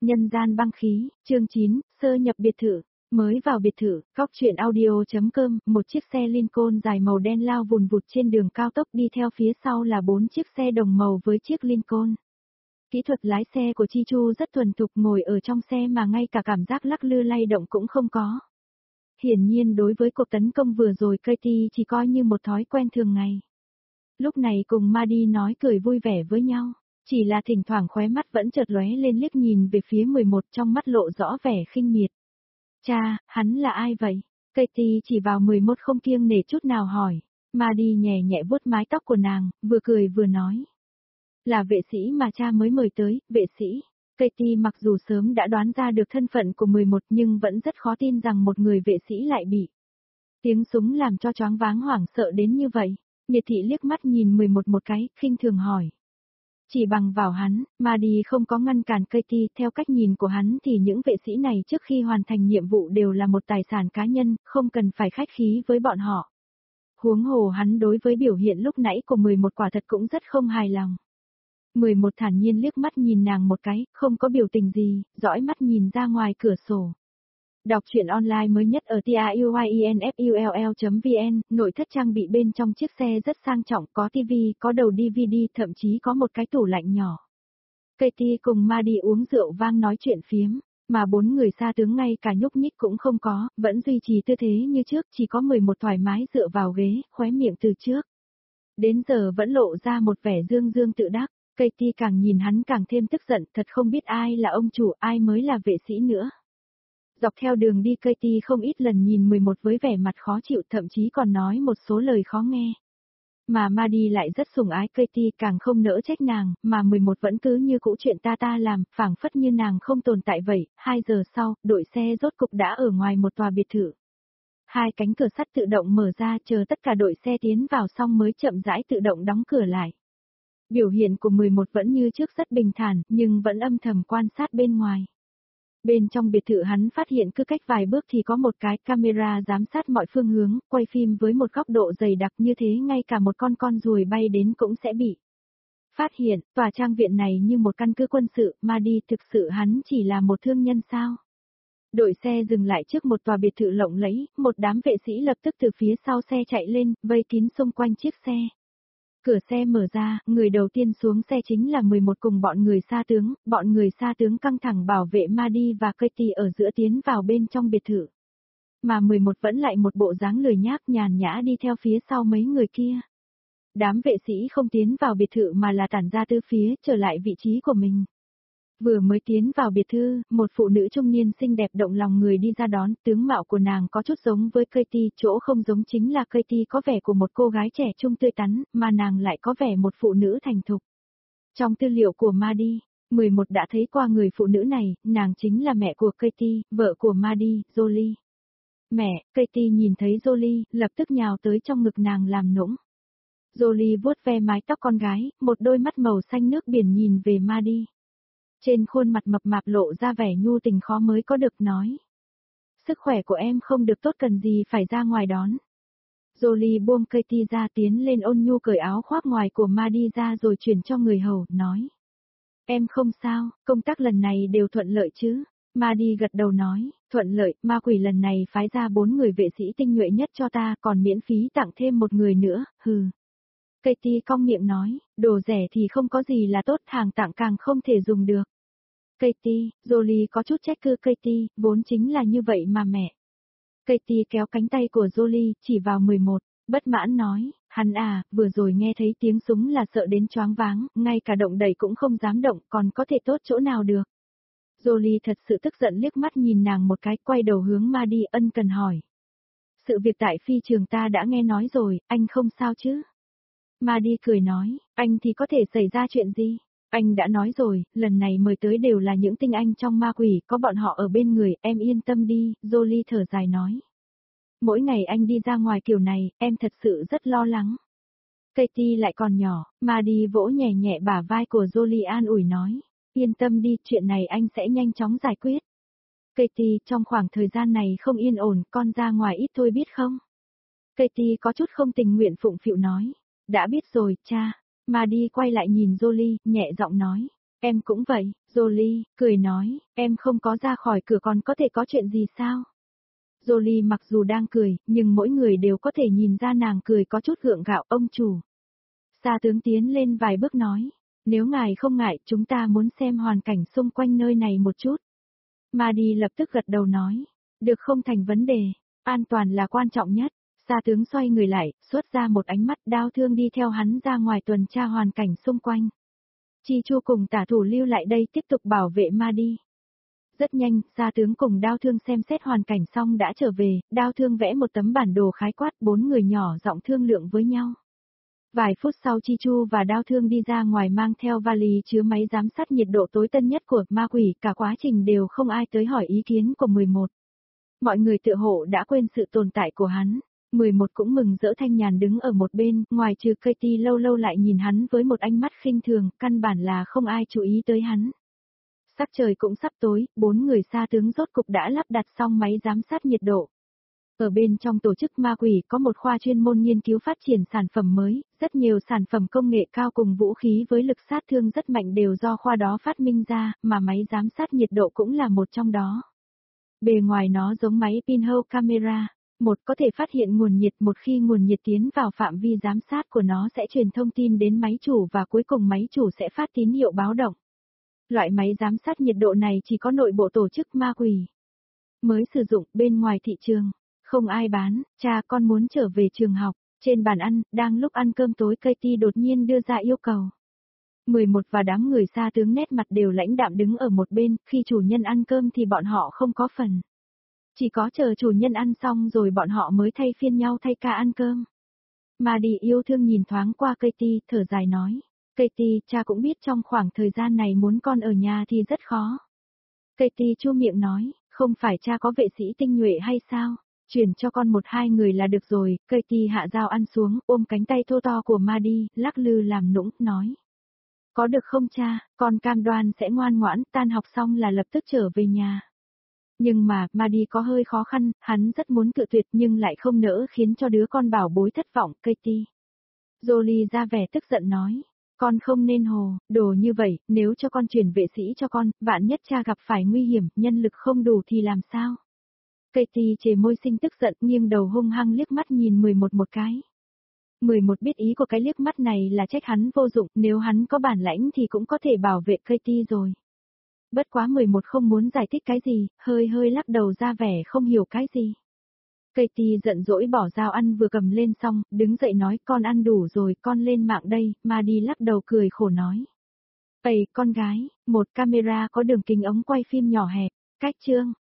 Nhân gian băng khí, chương 9, sơ nhập biệt thự. Mới vào biệt thự, góc truyện audio.com, một chiếc xe Lincoln dài màu đen lao vùn vụt trên đường cao tốc, đi theo phía sau là 4 chiếc xe đồng màu với chiếc Lincoln. Kỹ thuật lái xe của Chi Chu rất thuần thục, ngồi ở trong xe mà ngay cả cảm giác lắc lư lay động cũng không có. Hiển nhiên đối với cuộc tấn công vừa rồi, Katie chỉ coi như một thói quen thường ngày. Lúc này cùng Maddie nói cười vui vẻ với nhau. Chỉ là thỉnh thoảng khóe mắt vẫn chợt lóe lên liếc nhìn về phía 11, trong mắt lộ rõ vẻ khinh miệt. Cha, hắn là ai vậy? Katie chỉ vào 11 không kiêng nể chút nào hỏi. Maddie nhẹ nhẹ vuốt mái tóc của nàng, vừa cười vừa nói. Là vệ sĩ mà cha mới mời tới, vệ sĩ. Katie mặc dù sớm đã đoán ra được thân phận của 11 nhưng vẫn rất khó tin rằng một người vệ sĩ lại bị tiếng súng làm cho choáng váng hoảng sợ đến như vậy. Nhiệt thị liếc mắt nhìn 11 một cái, khinh thường hỏi. Chỉ bằng vào hắn, Maddie không có ngăn cản Katie, theo cách nhìn của hắn thì những vệ sĩ này trước khi hoàn thành nhiệm vụ đều là một tài sản cá nhân, không cần phải khách khí với bọn họ. Huống hồ hắn đối với biểu hiện lúc nãy của 11 quả thật cũng rất không hài lòng. 11 thản nhiên liếc mắt nhìn nàng một cái, không có biểu tình gì, dõi mắt nhìn ra ngoài cửa sổ. Đọc truyện online mới nhất ở tiuyinfull.vn, nội thất trang bị bên trong chiếc xe rất sang trọng, có tivi, có đầu DVD, thậm chí có một cái tủ lạnh nhỏ. Katie cùng Maddie uống rượu vang nói chuyện phiếm, mà 4 người xa tướng ngay cả nhúc nhích cũng không có, vẫn duy trì tư thế như trước, chỉ có 11 thoải mái dựa vào ghế, khóe miệng từ trước đến giờ vẫn lộ ra một vẻ dương dương tự đắc. Katie càng nhìn hắn càng thêm tức giận, thật không biết ai là ông chủ, ai mới là vệ sĩ nữa. Dọc theo đường đi, Katie không ít lần nhìn 11 với vẻ mặt khó chịu, thậm chí còn nói một số lời khó nghe. Mà Maddie lại rất sủng ái Katie, càng không nỡ trách nàng, mà 11 vẫn cứ như cũ chuyện ta làm, phảng phất như nàng không tồn tại vậy. 2 giờ sau, đội xe rốt cục đã ở ngoài một tòa biệt thự. 2 cánh cửa sắt tự động mở ra, chờ tất cả đội xe tiến vào xong mới chậm rãi tự động đóng cửa lại. Biểu hiện của 11 vẫn như trước rất bình thản, nhưng vẫn âm thầm quan sát bên ngoài. Bên trong biệt thự hắn phát hiện cứ cách vài bước thì có một cái camera giám sát mọi phương hướng, quay phim với một góc độ dày đặc như thế ngay cả một con ruồi bay đến cũng sẽ bị phát hiện. Tòa trang viện này như một căn cứ quân sự, Maddie, thực sự hắn chỉ là một thương nhân sao? Đội xe dừng lại trước một tòa biệt thự lộng lẫy, một đám vệ sĩ lập tức từ phía sau xe chạy lên, vây kín xung quanh chiếc xe. Cửa xe mở ra, người đầu tiên xuống xe chính là 11 cùng bọn người xa tướng căng thẳng bảo vệ Maddie và Katie ở giữa tiến vào bên trong biệt thự. Mà 11 vẫn lại một bộ dáng lười nhác nhàn nhã đi theo phía sau mấy người kia. Đám vệ sĩ không tiến vào biệt thự mà là tản ra tứ phía, trở lại vị trí của mình. Vừa mới tiến vào biệt thự, một phụ nữ trung niên xinh đẹp động lòng người đi ra đón, tướng mạo của nàng có chút giống với Katie, chỗ không giống chính là Katie có vẻ của một cô gái trẻ trung tươi tắn, mà nàng lại có vẻ một phụ nữ thành thục. Trong tư liệu của Maddie, 11 đã thấy qua người phụ nữ này, nàng chính là mẹ của Katie, vợ của Maddie, Jolie. Mẹ, Katie nhìn thấy Jolie, lập tức nhào tới trong ngực nàng làm nũng. Jolie vuốt ve mái tóc con gái, một đôi mắt màu xanh nước biển nhìn về Maddie. Trên khuôn mặt mập mạp lộ ra vẻ nhu tình khó mới có được, nói. Sức khỏe của em không được tốt, cần gì phải ra ngoài đón. Jolie buông Katie ra, tiến lên ôn nhu cởi áo khoác ngoài của Maddie ra rồi chuyển cho người hầu, nói. Em không sao, công tác lần này đều thuận lợi chứ? Maddie gật đầu nói, thuận lợi, ma quỷ lần này phái ra 4 người vệ sĩ tinh nhuệ nhất cho ta, còn miễn phí tặng thêm một người nữa, hừ. Katie cong miệng nói, đồ rẻ thì không có gì là tốt, hàng tặng càng không thể dùng được. Katie, Jolie có chút trách cứ Katie, vốn chính là như vậy mà mẹ. Katie kéo cánh tay của Jolie, chỉ vào 11, bất mãn nói, hắn à, vừa rồi nghe thấy tiếng súng là sợ đến choáng váng, ngay cả động đậy cũng không dám động, còn có thể tốt chỗ nào được. Jolie thật sự tức giận liếc mắt nhìn nàng một cái, quay đầu hướng Maddie ân cần hỏi. Sự việc tại phi trường ta đã nghe nói rồi, anh không sao chứ? Maddie cười nói, anh thì có thể xảy ra chuyện gì? Anh đã nói rồi, lần này mời tới đều là những tinh anh trong ma quỷ, có bọn họ ở bên người, em yên tâm đi, Jolie thở dài nói. Mỗi ngày anh đi ra ngoài kiểu này, em thật sự rất lo lắng. Katie lại còn nhỏ, Maddie vỗ nhẹ nhẹ bả vai của Jolie an ủi nói. Yên tâm đi, chuyện này anh sẽ nhanh chóng giải quyết. Katie, trong khoảng thời gian này không yên ổn, con ra ngoài ít thôi biết không? Katie có chút không tình nguyện phụng phịu nói. Đã biết rồi, cha. Maddie quay lại nhìn Jolie, nhẹ giọng nói. Em cũng vậy, Jolie, cười nói, em không có ra khỏi cửa còn có thể có chuyện gì sao? Jolie mặc dù đang cười, nhưng mỗi người đều có thể nhìn ra nàng cười có chút gượng gạo. Ông chủ. Sa tướng tiến lên vài bước nói, nếu ngài không ngại, chúng ta muốn xem hoàn cảnh xung quanh nơi này một chút. Maddie lập tức gật đầu nói, được, không thành vấn đề, an toàn là quan trọng nhất. Sa tướng xoay người lại, xuất ra một ánh mắt, đao thương đi theo hắn ra ngoài tuần tra hoàn cảnh xung quanh. Chi Chu cùng tả thủ lưu lại đây tiếp tục bảo vệ Maddie. Rất nhanh, Sa tướng cùng đao thương xem xét hoàn cảnh xong đã trở về, đao thương vẽ một tấm bản đồ khái quát, 4 người nhỏ giọng thương lượng với nhau. Vài phút sau Chi Chu và đao thương đi ra ngoài mang theo vali chứa máy giám sát nhiệt độ tối tân nhất của ma quỷ, cả quá trình đều không ai tới hỏi ý kiến của 11. Mọi người tựa hộ đã quên sự tồn tại của hắn. 11 cũng mừng rỡ thanh nhàn đứng ở một bên, ngoài trừ Katie lâu lâu lại nhìn hắn với một ánh mắt khinh thường, căn bản là không ai chú ý tới hắn. Sắc trời cũng sắp tối, 4 người Sa tướng rốt cục đã lắp đặt xong máy giám sát nhiệt độ. Ở bên trong tổ chức ma quỷ có một khoa chuyên môn nghiên cứu phát triển sản phẩm mới, rất nhiều sản phẩm công nghệ cao cùng vũ khí với lực sát thương rất mạnh đều do khoa đó phát minh ra, mà máy giám sát nhiệt độ cũng là một trong đó. Bề ngoài nó giống máy pinhole camera, một có thể phát hiện nguồn nhiệt, một khi nguồn nhiệt tiến vào phạm vi giám sát của nó sẽ truyền thông tin đến máy chủ và cuối cùng máy chủ sẽ phát tín hiệu báo động. Loại máy giám sát nhiệt độ này chỉ có nội bộ tổ chức ma quỷ mới sử dụng, bên ngoài thị trường không ai bán. Cha, con muốn trở về trường học. Trên bàn ăn, đang lúc ăn cơm tối, Katie đột nhiên đưa ra yêu cầu. 11 và đám người Sa tướng nét mặt đều lãnh đạm đứng ở một bên, khi chủ nhân ăn cơm thì bọn họ không có phần. Chỉ có chờ chủ nhân ăn xong rồi bọn họ mới thay phiên nhau thay ca ăn cơm. Maddie yêu thương nhìn thoáng qua Katie, thở dài nói. Katie, cha cũng biết trong khoảng thời gian này muốn con ở nhà thì rất khó. Katie chu miệng nói, không phải cha có vệ sĩ tinh nhuệ hay sao? Chuyển cho con 1-2 người là được rồi. Katie hạ dao ăn xuống, ôm cánh tay thô to của Maddie, lắc lư làm nũng, nói. Có được không cha, con cam đoan sẽ ngoan ngoãn, tan học xong là lập tức trở về nhà. Nhưng mà, Maddie có hơi khó khăn, hắn rất muốn cự tuyệt nhưng lại không nỡ khiến cho đứa con bảo bối thất vọng. Katie. Jolie ra vẻ tức giận nói. Con không nên hồ, đồ như vậy, nếu cho con chuyển vệ sĩ cho con, vạn nhất cha gặp phải nguy hiểm, nhân lực không đủ thì làm sao? Katie chề môi xinh tức giận, nghiêng đầu hung hăng liếc mắt nhìn 11 một cái. 11 biết ý của cái liếc mắt này là trách hắn vô dụng, nếu hắn có bản lãnh thì cũng có thể bảo vệ Katie rồi. Bất quá 11 không muốn giải thích cái gì, hơi hơi lắc đầu ra vẻ không hiểu cái gì. Katie giận dỗi bỏ dao ăn vừa cầm lên xong, đứng dậy nói con ăn đủ rồi, con lên mạng đây, mà đi lắc đầu cười khổ nói. Ây, con gái, một camera có đường kính ống quay phim nhỏ hẹp, cách chương.